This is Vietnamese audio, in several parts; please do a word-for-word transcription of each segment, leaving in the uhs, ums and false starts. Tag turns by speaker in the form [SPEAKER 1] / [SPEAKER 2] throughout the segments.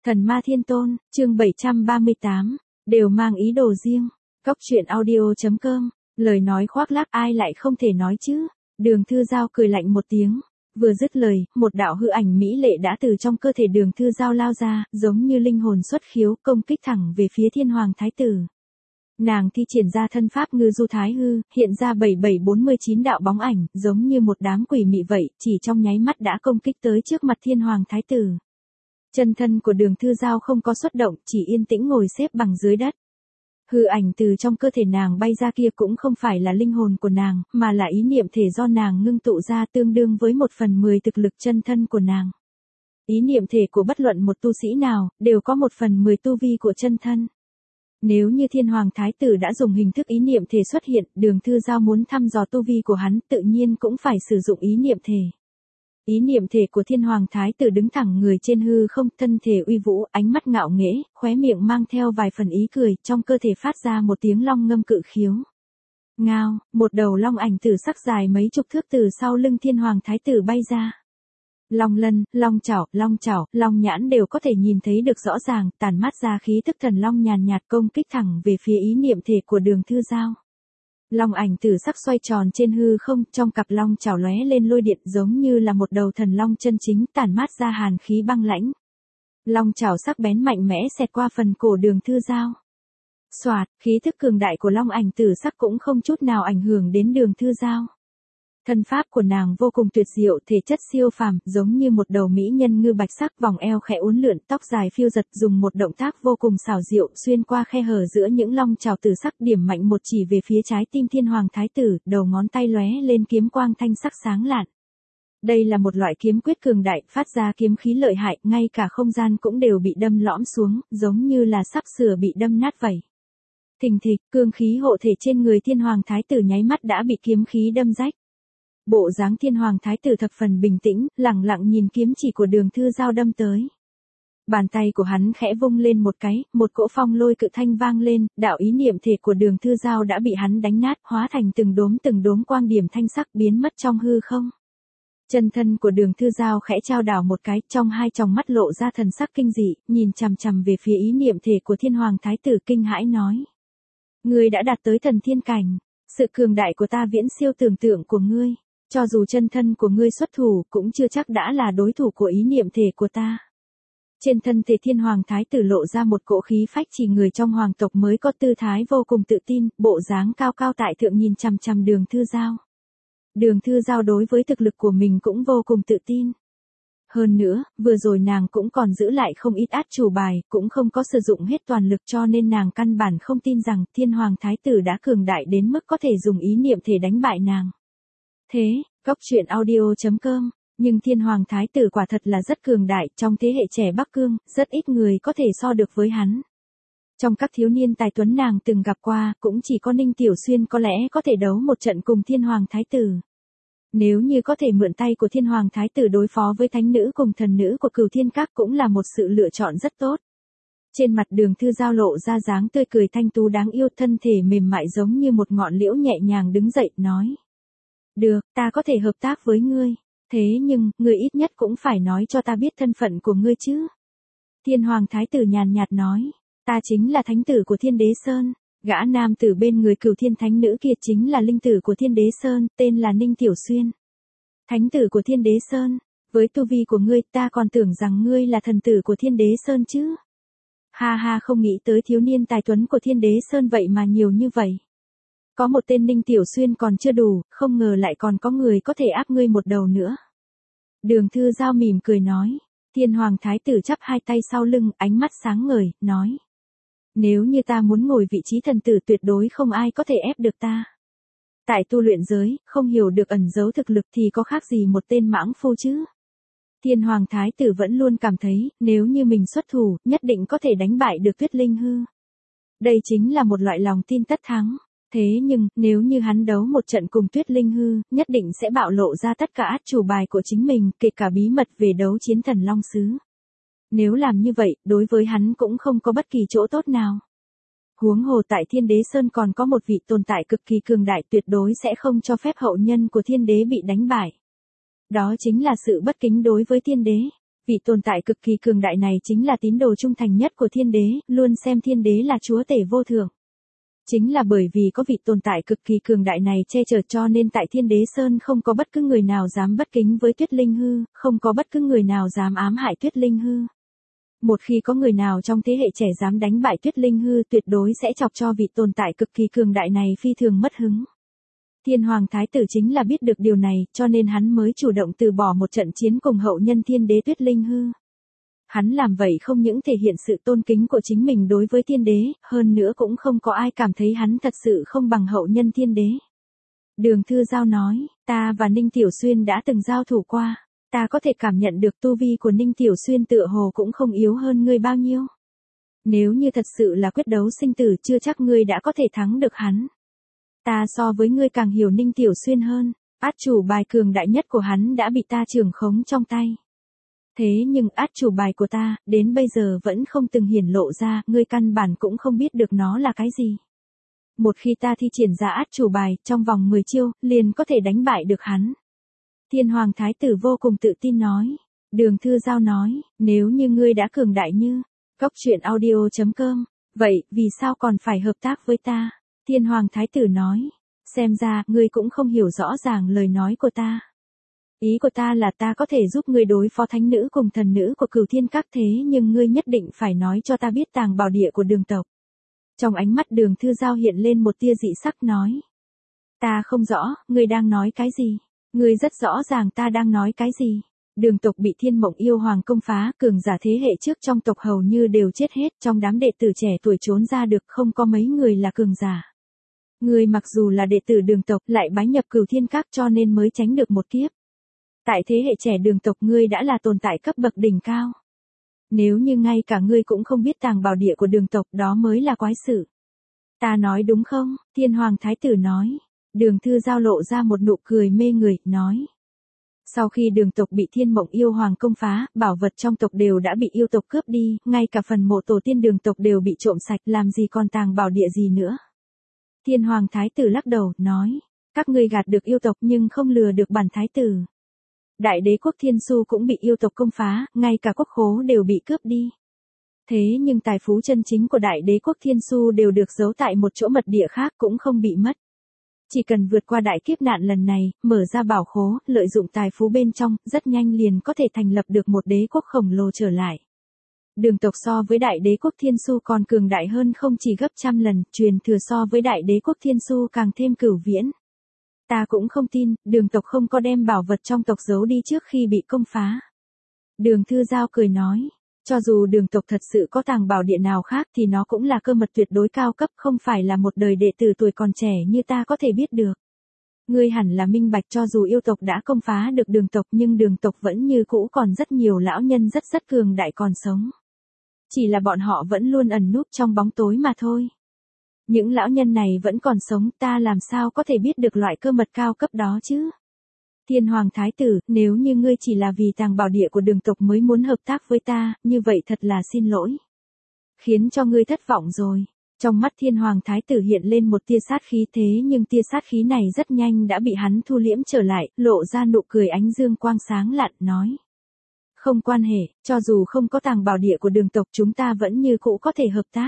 [SPEAKER 1] Thần Ma Thiên Tôn, chương bảy trăm ba mươi tám, đều mang ý đồ riêng. Cóc truyện audio chấm com, lời nói khoác lác ai lại không thể nói chứ. Đường Thư Giao cười lạnh một tiếng, vừa dứt lời, một đạo hư ảnh mỹ lệ đã từ trong cơ thể Đường Thư Giao lao ra, giống như linh hồn xuất khiếu, công kích thẳng về phía Thiên Hoàng Thái Tử. Nàng thi triển ra thân pháp ngư du thái hư, hiện ra bảy bảy bốn mươi chín đạo bóng ảnh, giống như một đám quỷ mị vậy, chỉ trong nháy mắt đã công kích tới trước mặt Thiên Hoàng Thái Tử. Chân thân của Đường Thư Giao không có xuất động, chỉ yên tĩnh ngồi xếp bằng dưới đất. Hư ảnh từ trong cơ thể nàng bay ra kia cũng không phải là linh hồn của nàng, mà là ý niệm thể do nàng ngưng tụ ra tương đương với một phần mười thực lực chân thân của nàng. Ý niệm thể của bất luận một tu sĩ nào, đều có một phần mười tu vi của chân thân. Nếu như Thiên Hoàng Thái Tử đã dùng hình thức ý niệm thể xuất hiện, Đường Thư Giao muốn thăm dò tu vi của hắn, tự nhiên cũng phải sử dụng ý niệm thể. Ý niệm thể của Thiên Hoàng Thái Tử đứng thẳng người trên hư không, thân thể uy vũ, ánh mắt ngạo nghễ, khóe miệng mang theo vài phần ý cười, trong cơ thể phát ra một tiếng long ngâm cự khiếu. Ngao, một đầu long ảnh tử sắc dài mấy chục thước từ sau lưng Thiên Hoàng Thái Tử bay ra. Long lân, long chảo, long chảo, long nhãn đều có thể nhìn thấy được rõ ràng, tản mát ra khí tức thần long nhàn nhạt công kích thẳng về phía ý niệm thể của Đường Thư Giao. Long ảnh tử sắc xoay tròn trên hư không, trong cặp long chảo lóe lên lôi điện giống như là một đầu thần long chân chính, tản mát ra hàn khí băng lãnh. Long chảo sắc bén mạnh mẽ xẹt qua phần cổ Đường Thư Giao. Xoạt, khí thức cường đại của long ảnh tử sắc cũng không chút nào ảnh hưởng đến Đường Thư Giao. Thân pháp của nàng vô cùng tuyệt diệu, thể chất siêu phàm, giống như một đầu mỹ nhân ngư bạch sắc, vòng eo khẽ uốn lượn, tóc dài phiêu giật, dùng một động tác vô cùng xảo diệu, xuyên qua khe hở giữa những long chảo tử sắc, điểm mạnh một chỉ về phía trái tim Thiên Hoàng Thái Tử, đầu ngón tay lóe lên kiếm quang thanh sắc sáng lạn. Đây là một loại kiếm quyết cường đại, phát ra kiếm khí lợi hại, ngay cả không gian cũng đều bị đâm lõm xuống, giống như là sắp sửa bị đâm nát vậy. Thình thịch, cương khí hộ thể trên người Thiên Hoàng Thái Tử nháy mắt đã bị kiếm khí đâm rách. Bộ dáng Thiên Hoàng Thái Tử thập phần bình tĩnh, lặng lặng nhìn kiếm chỉ của Đường Thư Giao đâm tới. Bàn tay của hắn khẽ vung lên một cái, một cỗ phong lôi cự thanh vang lên, đạo ý niệm thể của Đường Thư Giao đã bị hắn đánh nát, hóa thành từng đốm từng đốm quang điểm thanh sắc biến mất trong hư không. Chân thân của Đường Thư Giao khẽ trao đảo một cái, trong hai tròng mắt lộ ra thần sắc kinh dị, nhìn chằm chằm về phía ý niệm thể của Thiên Hoàng Thái Tử kinh hãi nói: "Ngươi đã đạt tới thần thiên cảnh, sự cường đại của ta viễn siêu tưởng tượng của ngươi. Cho dù chân thân của ngươi xuất thủ, cũng chưa chắc đã là đối thủ của ý niệm thể của ta." Trên thân thể Thiên Hoàng Thái Tử lộ ra một cỗ khí phách chỉ người trong hoàng tộc mới có, tư thái vô cùng tự tin, bộ dáng cao cao tại thượng nhìn chằm chằm Đường Thư Giao. Đường Thư Giao đối với thực lực của mình cũng vô cùng tự tin. Hơn nữa, vừa rồi nàng cũng còn giữ lại không ít át chủ bài, cũng không có sử dụng hết toàn lực, cho nên nàng căn bản không tin rằng Thiên Hoàng Thái Tử đã cường đại đến mức có thể dùng ý niệm thể đánh bại nàng. Thế, Cóc truyện audio chấm com, nhưng Thiên Hoàng Thái Tử quả thật là rất cường đại, trong thế hệ trẻ Bắc Cương, rất ít người có thể so được với hắn. Trong các thiếu niên tài tuấn nàng từng gặp qua, cũng chỉ có Ninh Tiểu Xuyên có lẽ có thể đấu một trận cùng Thiên Hoàng Thái Tử. Nếu như có thể mượn tay của Thiên Hoàng Thái Tử đối phó với thánh nữ cùng thần nữ của Cửu Thiên Các cũng là một sự lựa chọn rất tốt. Trên mặt Đường Thư Giao lộ ra dáng tươi cười thanh tú đáng yêu, thân thể mềm mại giống như một ngọn liễu nhẹ nhàng đứng dậy, nói: "Được, ta có thể hợp tác với ngươi. Thế nhưng, ngươi ít nhất cũng phải nói cho ta biết thân phận của ngươi chứ." Thiên Hoàng Thái Tử nhàn nhạt nói: "Ta chính là thánh tử của Thiên Đế Sơn. Gã nam tử bên người Cửu Thiên Thánh nữ kia chính là linh tử của Thiên Đế Sơn, tên là Ninh Tiểu Xuyên. Thánh tử của Thiên Đế Sơn, với tu vi của ngươi ta còn tưởng rằng ngươi là thần tử của Thiên Đế Sơn chứ." Ha ha, không nghĩ tới thiếu niên tài tuấn của Thiên Đế Sơn vậy mà nhiều như vậy. Có một tên Ninh Tiểu Xuyên còn chưa đủ, không ngờ lại còn có người có thể áp ngươi một đầu nữa. Đường Thư Giao mỉm cười nói. Thiên Hoàng Thái Tử chắp hai tay sau lưng, ánh mắt sáng ngời, nói: "Nếu như ta muốn ngồi vị trí thần tử tuyệt đối không ai có thể ép được ta. Tại tu luyện giới, không hiểu được ẩn giấu thực lực thì có khác gì một tên mãng phu chứ." Thiên Hoàng Thái Tử vẫn luôn cảm thấy, nếu như mình xuất thủ, nhất định có thể đánh bại được Tuyết Linh Hư. Đây chính là một loại lòng tin tất thắng. Thế nhưng, nếu như hắn đấu một trận cùng Tuyết Linh Hư, nhất định sẽ bạo lộ ra tất cả át chủ bài của chính mình, kể cả bí mật về đấu chiến thần Long Sứ. Nếu làm như vậy, đối với hắn cũng không có bất kỳ chỗ tốt nào. Huống hồ tại Thiên Đế Sơn còn có một vị tồn tại cực kỳ cường đại, tuyệt đối sẽ không cho phép hậu nhân của Thiên Đế bị đánh bại. Đó chính là sự bất kính đối với Thiên Đế. Vị tồn tại cực kỳ cường đại này chính là tín đồ trung thành nhất của thiên đế, luôn xem thiên đế là chúa tể vô thượng. Chính là bởi vì có vị tồn tại cực kỳ cường đại này che chở cho nên tại Thiên Đế Sơn không có bất cứ người nào dám bất kính với Tuyết Linh Hư, không có bất cứ người nào dám ám hại Tuyết Linh Hư. Một khi có người nào trong thế hệ trẻ dám đánh bại Tuyết Linh Hư tuyệt đối sẽ chọc cho vị tồn tại cực kỳ cường đại này phi thường mất hứng. Thiên Hoàng Thái Tử chính là biết được điều này cho nên hắn mới chủ động từ bỏ một trận chiến cùng hậu nhân Thiên Đế Tuyết Linh Hư. Hắn làm vậy không những thể hiện sự tôn kính của chính mình đối với thiên đế, hơn nữa cũng không có ai cảm thấy hắn thật sự không bằng hậu nhân thiên đế. Đường Thư Giao nói, ta và Ninh Tiểu Xuyên đã từng giao thủ qua, ta có thể cảm nhận được tu vi của Ninh Tiểu Xuyên tựa hồ cũng không yếu hơn ngươi bao nhiêu. Nếu như thật sự là quyết đấu sinh tử chưa chắc ngươi đã có thể thắng được hắn. Ta so với ngươi càng hiểu Ninh Tiểu Xuyên hơn, át chủ bài cường đại nhất của hắn đã bị ta trưởng khống trong tay. Thế nhưng át chủ bài của ta, đến bây giờ vẫn không từng hiển lộ ra, ngươi căn bản cũng không biết được nó là cái gì. Một khi ta thi triển ra át chủ bài, trong vòng mười chiêu, liền có thể đánh bại được hắn. Thiên Hoàng Thái Tử vô cùng tự tin nói. Đường Thư Giao nói, nếu như ngươi đã cường đại như, Cốc Truyện Audio chấm com, vậy, vì sao còn phải hợp tác với ta? Thiên Hoàng Thái Tử nói, xem ra, ngươi cũng không hiểu rõ ràng lời nói của ta. Ý của ta là ta có thể giúp ngươi đối phó thánh nữ cùng thần nữ của Cửu Thiên Các thế nhưng ngươi nhất định phải nói cho ta biết tàng bảo địa của Đường tộc. Trong ánh mắt Đường Thư Giao hiện lên một tia dị sắc nói. Ta không rõ, ngươi đang nói cái gì? Ngươi rất rõ ràng ta đang nói cái gì? Đường tộc bị Thiên Mộng Yêu Hoàng công phá, cường giả thế hệ trước trong tộc hầu như đều chết hết, trong đám đệ tử trẻ tuổi trốn ra được không có mấy người là cường giả. Ngươi mặc dù là đệ tử Đường tộc lại bái nhập Cửu Thiên Các cho nên mới tránh được một kiếp. Tại thế hệ trẻ Đường tộc ngươi đã là tồn tại cấp bậc đỉnh cao. Nếu như ngay cả ngươi cũng không biết tàng bảo địa của Đường tộc đó mới là quái sự. Ta nói đúng không? Thiên Hoàng Thái Tử nói. Đường Thư Giao lộ ra một nụ cười mê người, nói. Sau khi Đường tộc bị Thiên Mộng Yêu Hoàng công phá, bảo vật trong tộc đều đã bị yêu tộc cướp đi, ngay cả phần mộ tổ tiên Đường tộc đều bị trộm sạch, làm gì còn tàng bảo địa gì nữa. Thiên Hoàng Thái Tử lắc đầu, nói. Các ngươi gạt được yêu tộc nhưng không lừa được bản Thái Tử. Đại đế quốc Thiên Su cũng bị yêu tộc công phá, ngay cả quốc khố đều bị cướp đi. Thế nhưng tài phú chân chính của đại đế quốc Thiên Su đều được giấu tại một chỗ mật địa khác cũng không bị mất. Chỉ cần vượt qua đại kiếp nạn lần này, mở ra bảo khố, lợi dụng tài phú bên trong, rất nhanh liền có thể thành lập được một đế quốc khổng lồ trở lại. Đường tộc so với đại đế quốc Thiên Su còn cường đại hơn không chỉ gấp trăm lần, truyền thừa so với đại đế quốc Thiên Su càng thêm cửu viễn. Ta cũng không tin, Đường tộc không có đem bảo vật trong tộc giấu đi trước khi bị công phá. Đường Thư Giao cười nói, cho dù Đường tộc thật sự có tàng bảo địa nào khác thì nó cũng là cơ mật tuyệt đối cao cấp, không phải là một đời đệ tử tuổi còn trẻ như ta có thể biết được. Ngươi hẳn là minh bạch cho dù yêu tộc đã công phá được Đường tộc nhưng Đường tộc vẫn như cũ còn rất nhiều lão nhân rất rất cường đại còn sống. Chỉ là bọn họ vẫn luôn ẩn núp trong bóng tối mà thôi. Những lão nhân này vẫn còn sống, ta làm sao có thể biết được loại cơ mật cao cấp đó chứ? Thiên Hoàng Thái Tử, nếu như ngươi chỉ là vì tàng bảo địa của Đường tộc mới muốn hợp tác với ta, như vậy thật là xin lỗi. Khiến cho ngươi thất vọng rồi. Trong mắt Thiên Hoàng Thái Tử hiện lên một tia sát khí thế nhưng tia sát khí này rất nhanh đã bị hắn thu liễm trở lại, lộ ra nụ cười ánh dương quang sáng lạn, nói. Không quan hệ, cho dù không có tàng bảo địa của Đường tộc chúng ta vẫn như cũ có thể hợp tác.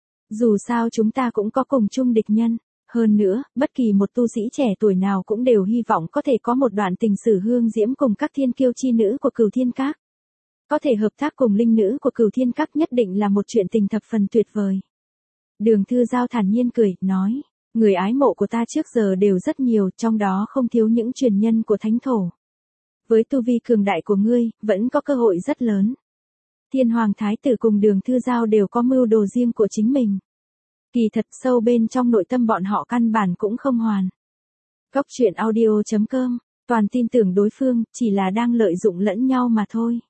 [SPEAKER 1] Dù sao chúng ta cũng có cùng chung địch nhân. Hơn nữa, bất kỳ một tu sĩ trẻ tuổi nào cũng đều hy vọng có thể có một đoạn tình sử hương diễm cùng các thiên kiêu chi nữ của Cửu Thiên Các. Có thể hợp tác cùng linh nữ của Cửu Thiên Các nhất định là một chuyện tình thập phần tuyệt vời. Đường Thư Giao thản nhiên cười, nói, người ái mộ của ta trước giờ đều rất nhiều, trong đó không thiếu những truyền nhân của thánh thổ. Với tu vi cường đại của ngươi, vẫn có cơ hội rất lớn. Thiên Hoàng Thái Tử cùng Đường Thư Giao đều có mưu đồ riêng của chính mình. Kỳ thật sâu bên trong nội tâm bọn họ căn bản cũng không hoàn. Cốc Truyện Audio chấm com, toàn tin tưởng đối phương, chỉ là đang lợi dụng lẫn nhau mà thôi.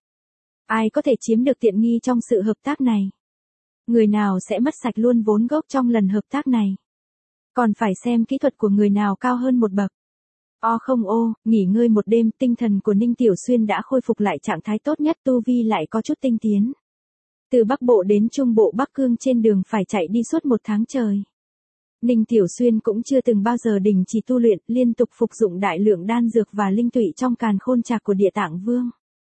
[SPEAKER 1] Ai có thể chiếm được tiện nghi trong sự hợp tác này? Người nào sẽ mất sạch luôn vốn gốc trong lần hợp tác này? Còn phải xem kỹ thuật của người nào cao hơn một bậc. O không ô, nghỉ ngơi một đêm, tinh thần của Ninh Tiểu Xuyên đã khôi phục lại trạng thái tốt nhất, tu vi lại có chút tinh tiến. Từ Bắc Bộ đến Trung Bộ Bắc Cương trên đường phải chạy đi suốt một tháng trời. Ninh Tiểu Xuyên cũng chưa từng bao giờ đình chỉ tu luyện, liên tục phục dụng đại lượng đan dược và linh tụy trong càn khôn trạc của Địa Tạng Vương.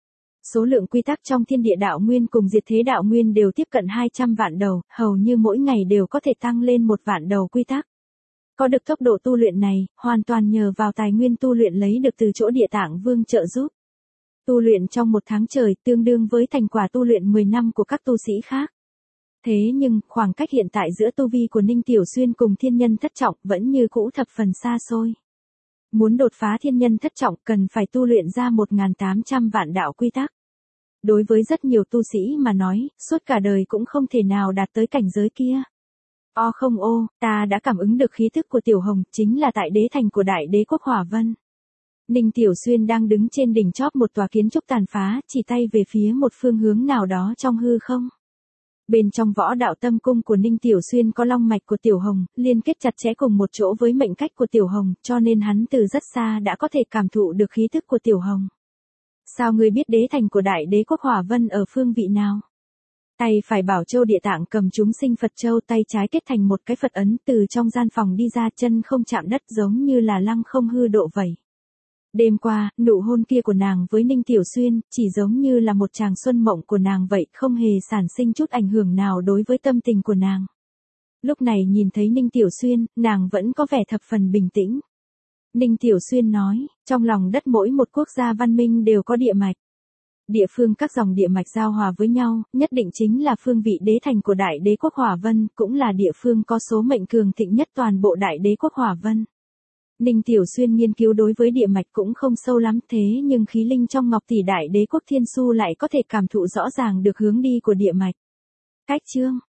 [SPEAKER 1] Số lượng quy tắc trong thiên địa đạo nguyên cùng diệt thế đạo nguyên đều tiếp cận hai trăm vạn đầu, hầu như mỗi ngày đều có thể tăng lên một vạn đầu quy tắc. Có được tốc độ tu luyện này, hoàn toàn nhờ vào tài nguyên tu luyện lấy được từ chỗ Địa Tạng Vương trợ giúp. Tu luyện trong một tháng trời tương đương với thành quả tu luyện mười năm của các tu sĩ khác. Thế nhưng, khoảng cách hiện tại giữa tu vi của Ninh Tiểu Xuyên cùng thiên nhân thất trọng vẫn như cũ thập phần xa xôi. Muốn đột phá thiên nhân thất trọng cần phải tu luyện ra một nghìn tám trăm vạn đạo quy tắc. Đối với rất nhiều tu sĩ mà nói, suốt cả đời cũng không thể nào đạt tới cảnh giới kia. O không ô, ta đã cảm ứng được khí thức của Tiểu Hồng, chính là tại đế thành của Đại Đế quốc Hỏa Vân. Ninh Tiểu Xuyên đang đứng trên đỉnh chóp một tòa kiến trúc tàn phá, chỉ tay về phía một phương hướng nào đó trong hư không. Bên trong võ đạo tâm cung của Ninh Tiểu Xuyên có long mạch của Tiểu Hồng, liên kết chặt chẽ cùng một chỗ với mệnh cách của Tiểu Hồng, cho nên hắn từ rất xa đã có thể cảm thụ được khí thức của Tiểu Hồng. Sao ngươi biết đế thành của Đại Đế quốc Hỏa Vân ở phương vị nào? Tay phải Bảo Châu Địa Tạng cầm chúng sinh Phật Châu, tay trái kết thành một cái Phật ấn, từ trong gian phòng đi ra, chân không chạm đất giống như là lăng không hư độ vậy. Đêm qua, nụ hôn kia của nàng với Ninh Tiểu Xuyên, chỉ giống như là một tràng xuân mộng của nàng vậy, không hề sản sinh chút ảnh hưởng nào đối với tâm tình của nàng. Lúc này nhìn thấy Ninh Tiểu Xuyên, nàng vẫn có vẻ thập phần bình tĩnh. Ninh Tiểu Xuyên nói, trong lòng đất mỗi một quốc gia văn minh đều có địa mạch. Địa phương các dòng địa mạch giao hòa với nhau, nhất định chính là phương vị đế thành của Đại Đế quốc Hỏa Vân, cũng là địa phương có số mệnh cường thịnh nhất toàn bộ Đại Đế quốc Hỏa Vân. Ninh Tiểu Xuyên nghiên cứu đối với địa mạch cũng không sâu lắm, thế nhưng khí linh trong Ngọc Tỷ Đại Đế quốc Thiên Su lại có thể cảm thụ rõ ràng được hướng đi của địa mạch. Cách chương